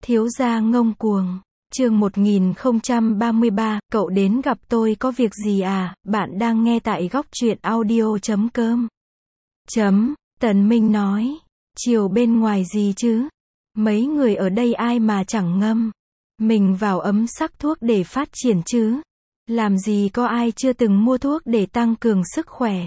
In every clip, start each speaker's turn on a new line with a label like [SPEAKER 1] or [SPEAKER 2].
[SPEAKER 1] Thiếu gia ngông cuồng. Chương 1033, cậu đến gặp tôi có việc gì à? Bạn đang nghe tại góc truyện audio.com. Tần Minh nói. Chiều bên ngoài gì chứ? Mấy người ở đây ai mà chẳng ngâm mình vào ấm sắc thuốc để phát triển chứ? Làm gì có ai chưa từng mua thuốc để tăng cường sức khỏe.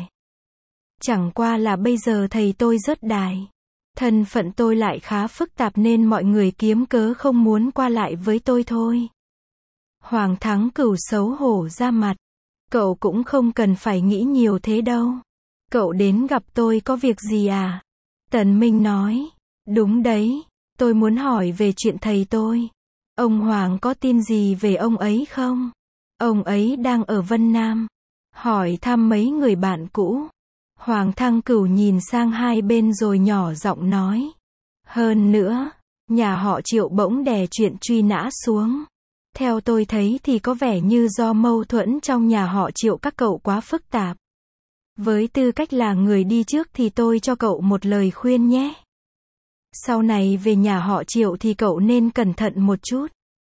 [SPEAKER 1] Chẳng qua là bây giờ thầy tôi rớt đài. Thân phận tôi lại khá phức tạp nên mọi người kiếm cớ không muốn qua lại với tôi thôi. Hoàng Thắng Cửu xấu hổ ra mặt. Cậu cũng không cần phải nghĩ nhiều thế đâu. Cậu đến gặp tôi có việc gì à? Tần Minh nói. Đúng đấy, tôi muốn hỏi về chuyện thầy tôi. Ông Hoàng có tin gì về ông ấy không? Ông ấy đang ở Vân Nam. Hỏi thăm mấy người bạn cũ. Hoàng Thăng Cửu nhìn sang hai bên rồi nhỏ giọng nói. Hơn nữa, nhà họ Triệu bỗng đè chuyện truy nã xuống. Theo tôi thấy thì có vẻ như do mâu thuẫn trong nhà họ Triệu các cậu quá phức tạp. Với tư cách là người đi trước thì tôi cho cậu một lời khuyên nhé. Sau này về nhà họ Triệu thì cậu nên cẩn thận một chút.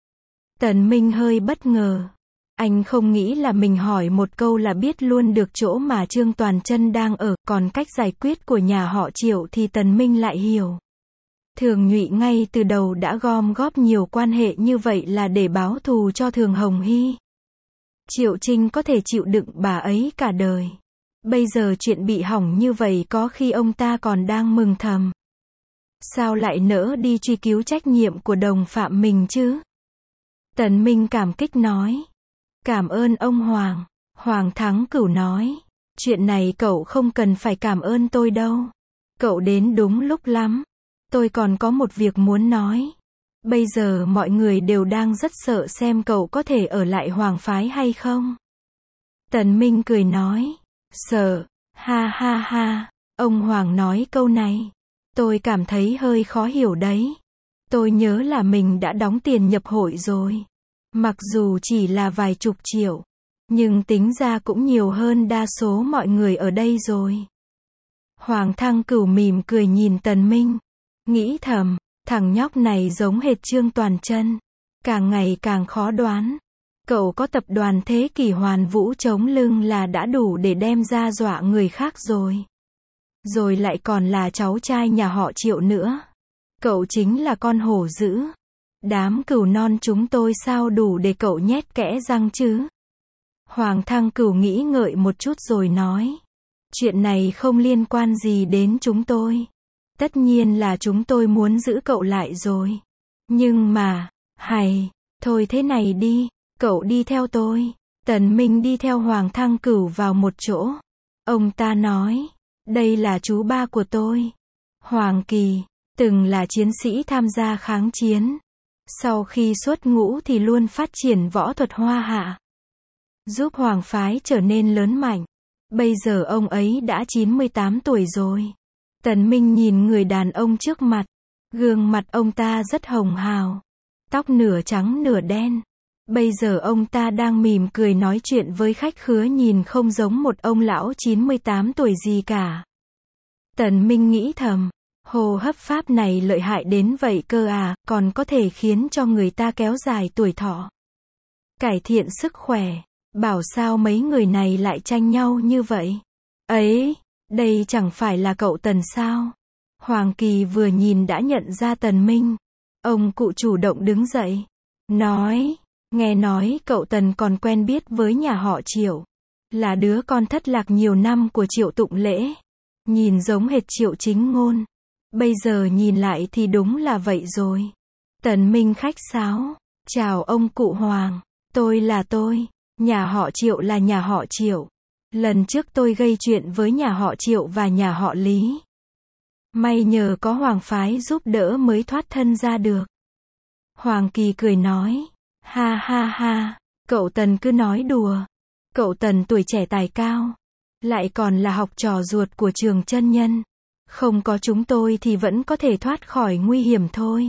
[SPEAKER 1] Tần Minh hơi bất ngờ. Anh không nghĩ là mình hỏi một câu là biết luôn được chỗ mà Trương Toàn Chân đang ở, còn cách giải quyết của nhà họ Triệu thì Tần Minh lại hiểu. Thường Nhụy ngay từ đầu đã gom góp nhiều quan hệ như vậy là để báo thù cho Thường Hồng Hy. Triệu Trinh có thể chịu đựng bà ấy cả đời. Bây giờ chuyện bị hỏng như vậy có khi ông ta còn đang mừng thầm. Sao lại nỡ đi truy cứu trách nhiệm của đồng phạm mình chứ? Tần Minh cảm kích nói. Cảm ơn ông Hoàng. Hoàng Thắng Cửu nói. Chuyện này cậu không cần phải cảm ơn tôi đâu. Cậu đến đúng lúc lắm. Tôi còn có một việc muốn nói. Bây giờ mọi người đều đang rất sợ xem cậu có thể ở lại Hoàng phái hay không. Tần Minh cười nói. Sợ, ha ha ha. Ông Hoàng nói câu này. Tôi cảm thấy hơi khó hiểu đấy. Tôi nhớ là mình đã đóng tiền nhập hội rồi. Mặc dù chỉ là vài chục triệu, nhưng tính ra cũng nhiều hơn đa số mọi người ở đây rồi. Hoàng Thăng Cửu mỉm cười nhìn Tần Minh. Nghĩ thầm, thằng nhóc này giống hệt Trương Toàn Chân. Càng ngày càng khó đoán. Cậu có tập đoàn Thế Kỷ Hoàn Vũ chống lưng là đã đủ để đem ra dọa người khác rồi. Rồi lại còn là cháu trai nhà họ Triệu nữa. Cậu chính là con hổ dữ. Đám cừu non chúng tôi sao đủ để cậu nhét kẽ răng chứ? Hoàng Thăng Cửu nghĩ ngợi một chút rồi nói. Chuyện này không liên quan gì đến chúng tôi. Tất nhiên là chúng tôi muốn giữ cậu lại rồi. Nhưng mà, thôi thế này đi, cậu đi theo tôi. Tần Minh đi theo Hoàng Thăng Cửu vào một chỗ. Ông ta nói, đây là chú ba của tôi. Hoàng Kỳ, từng là chiến sĩ tham gia kháng chiến. Sau khi xuất ngũ thì luôn phát triển võ thuật hoa hạ. Giúp Hoàng phái trở nên lớn mạnh. Bây giờ ông ấy đã 98 tuổi rồi. Tần Minh nhìn người đàn ông trước mặt. Gương mặt ông ta rất hồng hào. Tóc nửa trắng nửa đen. Bây giờ ông ta đang mỉm cười nói chuyện với khách khứa nhìn không giống một ông lão 98 tuổi gì cả. Tần Minh nghĩ thầm. Hô hấp pháp này lợi hại đến vậy cơ à, còn có thể khiến cho người ta kéo dài tuổi thọ. Cải thiện sức khỏe. Bảo sao mấy người này lại tranh nhau như vậy? Ấy, đây chẳng phải là cậu Tần sao? Hoàng Kỳ vừa nhìn đã nhận ra Tần Minh. Ông cụ chủ động đứng dậy. Nói, nghe nói cậu Tần còn quen biết với nhà họ Triệu. Là đứa con thất lạc nhiều năm của Triệu Tụng Lễ. Nhìn giống hệt Triệu Chính Ngôn. Bây giờ nhìn lại thì đúng là vậy rồi. Tần Minh khách sáo. Chào ông cụ Hoàng. Tôi là tôi. Nhà họ Triệu là nhà họ Triệu. Lần trước tôi gây chuyện với nhà họ Triệu và nhà họ Lý. May nhờ có Hoàng phái giúp đỡ mới thoát thân ra được. Hoàng Kỳ cười nói. Ha ha ha. Cậu Tần cứ nói đùa. Cậu Tần tuổi trẻ tài cao. Lại còn là học trò ruột của Trường Chân Nhân. Không có chúng tôi thì vẫn có thể thoát khỏi nguy hiểm thôi.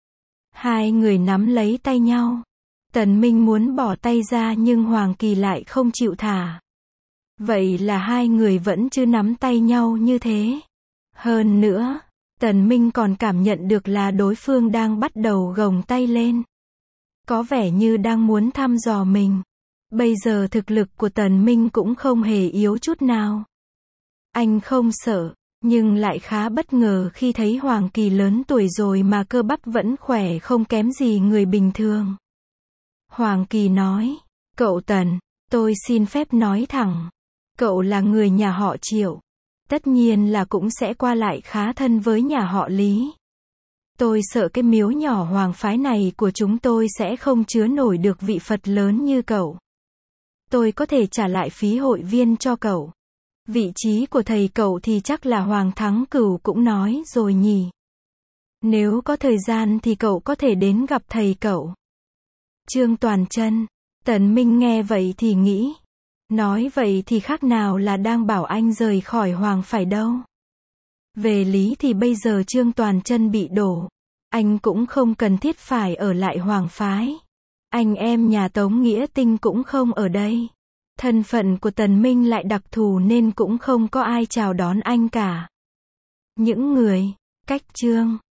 [SPEAKER 1] Hai người nắm lấy tay nhau. Tần Minh muốn bỏ tay ra nhưng Hoàng Kỳ lại không chịu thả. Vậy là hai người vẫn chưa nắm tay nhau như thế. Hơn nữa, Tần Minh còn cảm nhận được là đối phương đang bắt đầu gồng tay lên. Có vẻ như đang muốn thăm dò mình. Bây giờ thực lực của Tần Minh cũng không hề yếu chút nào. Anh không sợ, nhưng lại khá bất ngờ khi thấy Hoàng Kỳ lớn tuổi rồi mà cơ bắp vẫn khỏe không kém gì người bình thường. Hoàng Kỳ nói, cậu Tần, tôi xin phép nói thẳng. Cậu là người nhà họ Triệu. Tất nhiên là cũng sẽ qua lại khá thân với nhà họ Lý. Tôi sợ cái miếu nhỏ hoàng phái này của chúng tôi sẽ không chứa nổi được vị Phật lớn như cậu. Tôi có thể trả lại phí hội viên cho cậu. Vị trí của thầy cậu thì chắc là Hoàng Thắng Cửu cũng nói rồi nhỉ. Nếu có thời gian thì cậu có thể đến gặp thầy cậu. Trương Toàn Chân. Tần Minh nghe vậy thì nghĩ. Nói vậy thì khác nào là đang bảo anh rời khỏi Hoàng phải đâu. Về lý thì bây giờ Trương Toàn Chân bị đổ. Anh cũng không cần thiết phải ở lại Hoàng phái. Anh em nhà Tống Nghĩa Tinh cũng không ở đây. Thân phận của Tần Minh lại đặc thù nên cũng không có ai chào đón anh cả. Những người cách Trương